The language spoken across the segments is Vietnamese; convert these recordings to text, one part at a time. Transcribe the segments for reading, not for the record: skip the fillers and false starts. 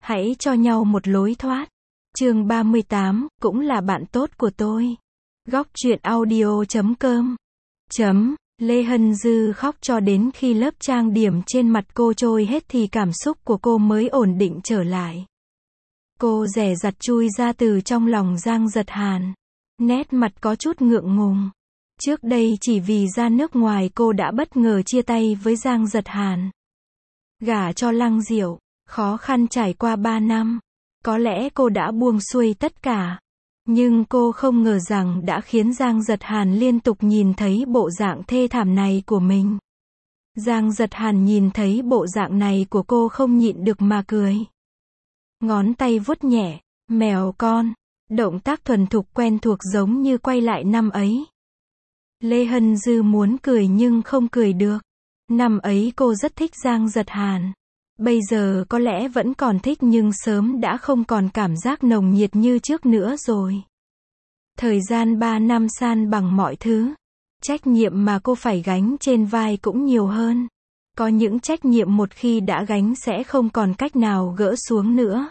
Hãy cho nhau một lối thoát. Chương 38, cũng là bạn tốt của tôi. Góc truyện audio.com. Lê Hân Dư khóc cho đến khi lớp trang điểm trên mặt cô trôi hết thì cảm xúc của cô mới ổn định trở lại. Cô dè dặt chui ra từ trong lòng Giang Giật Hàn. Nét mặt có chút ngượng ngùng. Trước đây chỉ vì ra nước ngoài cô đã bất ngờ chia tay với Giang Giật Hàn. Gả cho Lăng Diệu, khó khăn trải qua 3 năm. Có lẽ cô đã buông xuôi tất cả. Nhưng cô không ngờ rằng đã khiến Giang Giật Hàn liên tục nhìn thấy bộ dạng thê thảm này của mình. Giang Giật Hàn nhìn thấy bộ dạng này của cô không nhịn được mà cười. Ngón tay vuốt nhẹ, mèo con, động tác thuần thục quen thuộc giống như quay lại năm ấy. Lê Hân Dư muốn cười nhưng không cười được. Năm ấy cô rất thích Giang Giật Hàn. Bây giờ có lẽ vẫn còn thích nhưng sớm đã không còn cảm giác nồng nhiệt như trước nữa rồi. Thời gian 3 năm san bằng mọi thứ. Trách nhiệm mà cô phải gánh trên vai cũng nhiều hơn. Có những trách nhiệm một khi đã gánh sẽ không còn cách nào gỡ xuống nữa.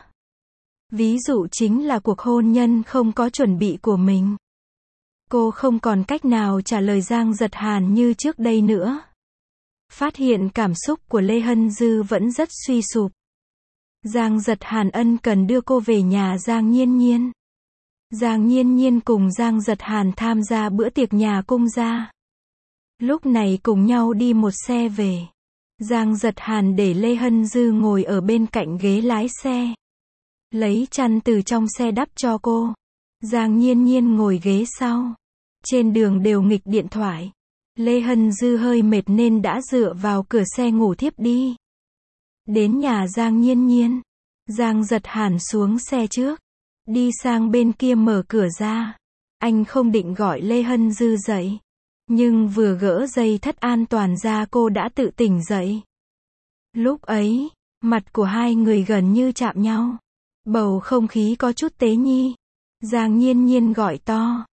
Ví dụ chính là cuộc hôn nhân không có chuẩn bị của mình. Cô không còn cách nào trả lời Giang Giật Hàn như trước đây nữa. Phát hiện cảm xúc của Lê Hân Dư vẫn rất suy sụp. Giang Giật Hàn ân cần đưa cô về nhà Giang Nhiên Nhiên. Giang Nhiên Nhiên cùng Giang Giật Hàn tham gia bữa tiệc nhà cung gia. Lúc này cùng nhau đi một xe về. Giang Giật Hàn để Lê Hân Dư ngồi ở bên cạnh ghế lái xe. Lấy chăn từ trong xe đắp cho cô. Giang Nhiên Nhiên ngồi ghế sau. Trên đường đều nghịch điện thoại. Lê Hân Dư hơi mệt nên đã dựa vào cửa xe ngủ thiếp đi. Đến nhà Giang Nhiên Nhiên. Giang Giật Hàn xuống xe trước. Đi sang bên kia mở cửa ra. Anh không định gọi Lê Hân Dư dậy. Nhưng vừa gỡ dây thắt an toàn ra cô đã tự tỉnh dậy. Lúc ấy, mặt của hai người gần như chạm nhau. Bầu không khí có chút tế nhị. Giang Nhiên Nhiên gọi to.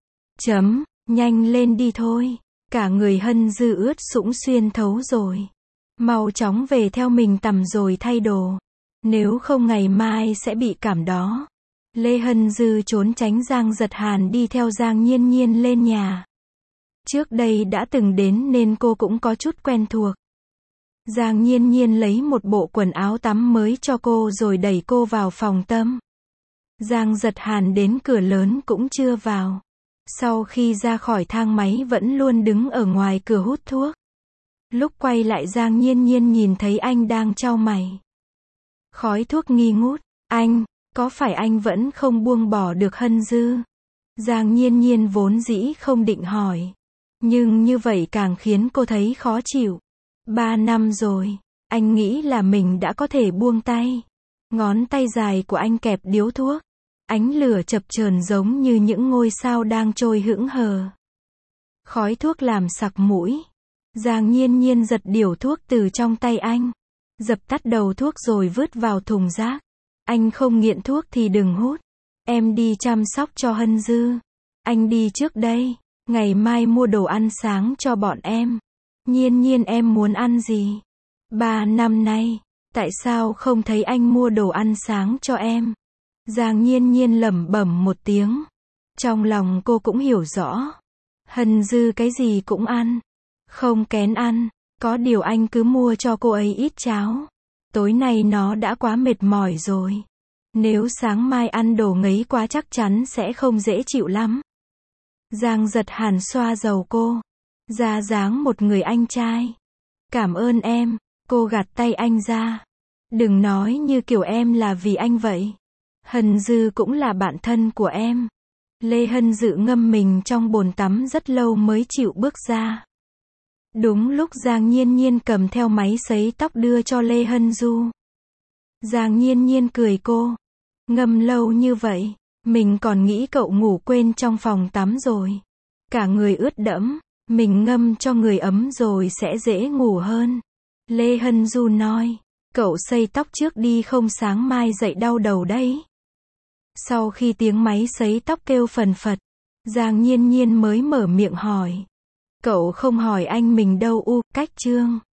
Nhanh lên đi thôi. Cả người Hân Dư ướt sũng xuyên thấu rồi. Mau chóng về theo mình tắm rồi thay đồ. Nếu không ngày mai sẽ bị cảm đó. Lê Hân Dư trốn tránh Giang Giật Hàn đi theo Giang Nhiên Nhiên lên nhà. Trước đây đã từng đến nên cô cũng có chút quen thuộc. Giang Nhiên Nhiên lấy một bộ quần áo tắm mới cho cô rồi đẩy cô vào phòng tắm. Giang Giật Hàn đến cửa lớn cũng chưa vào. Sau khi ra khỏi thang máy vẫn luôn đứng ở ngoài cửa hút thuốc. Lúc quay lại Giang Nhiên Nhiên nhìn thấy anh đang chau mày. Khói thuốc nghi ngút. Anh, có phải anh vẫn không buông bỏ được Hân Dư? Giang Nhiên Nhiên vốn dĩ không định hỏi. Nhưng như vậy càng khiến cô thấy khó chịu. 3 năm rồi, anh nghĩ là mình đã có thể buông tay. Ngón tay dài của anh kẹp điếu thuốc. Ánh lửa chập chờn giống như những ngôi sao đang trôi hững hờ. Khói thuốc làm sặc mũi. Giang Nhiên Nhiên giật điếu thuốc từ trong tay anh. Dập tắt đầu thuốc rồi vứt vào thùng rác. Anh không nghiện thuốc thì đừng hút. Em đi chăm sóc cho Hân Dư. Anh đi trước đây. Ngày mai mua đồ ăn sáng cho bọn em. Nhiên Nhiên em muốn ăn gì? 3 năm nay, tại sao không thấy anh mua đồ ăn sáng cho em? Giang Nhiên Nhiên lẩm bẩm một tiếng. Trong lòng cô cũng hiểu rõ. Hân Dư cái gì cũng ăn. Không kén ăn. Có điều anh cứ mua cho cô ấy ít cháo. Tối nay nó đã quá mệt mỏi rồi. Nếu sáng mai ăn đồ ngấy quá chắc chắn sẽ không dễ chịu lắm. Giang Giật Hàn xoa dầu cô. Ra dáng một người anh trai. Cảm ơn em. Cô gạt tay anh ra. Đừng nói như kiểu em là vì anh vậy. Hân Dư cũng là bạn thân của em. Lê Hân Dư ngâm mình trong bồn tắm rất lâu mới chịu bước ra. Đúng lúc Giang Nhiên Nhiên cầm theo máy sấy tóc đưa cho Lê Hân Du. Giang Nhiên Nhiên cười cô. Ngâm lâu như vậy, mình còn nghĩ cậu ngủ quên trong phòng tắm rồi. Cả người ướt đẫm, mình ngâm cho người ấm rồi sẽ dễ ngủ hơn. Lê Hân Du nói, cậu sấy tóc trước đi không sáng mai dậy đau đầu đấy. Sau khi tiếng máy sấy tóc kêu phần phật, Giang Nhiên Nhiên mới mở miệng hỏi. Cậu không hỏi anh mình đâu cách Trương.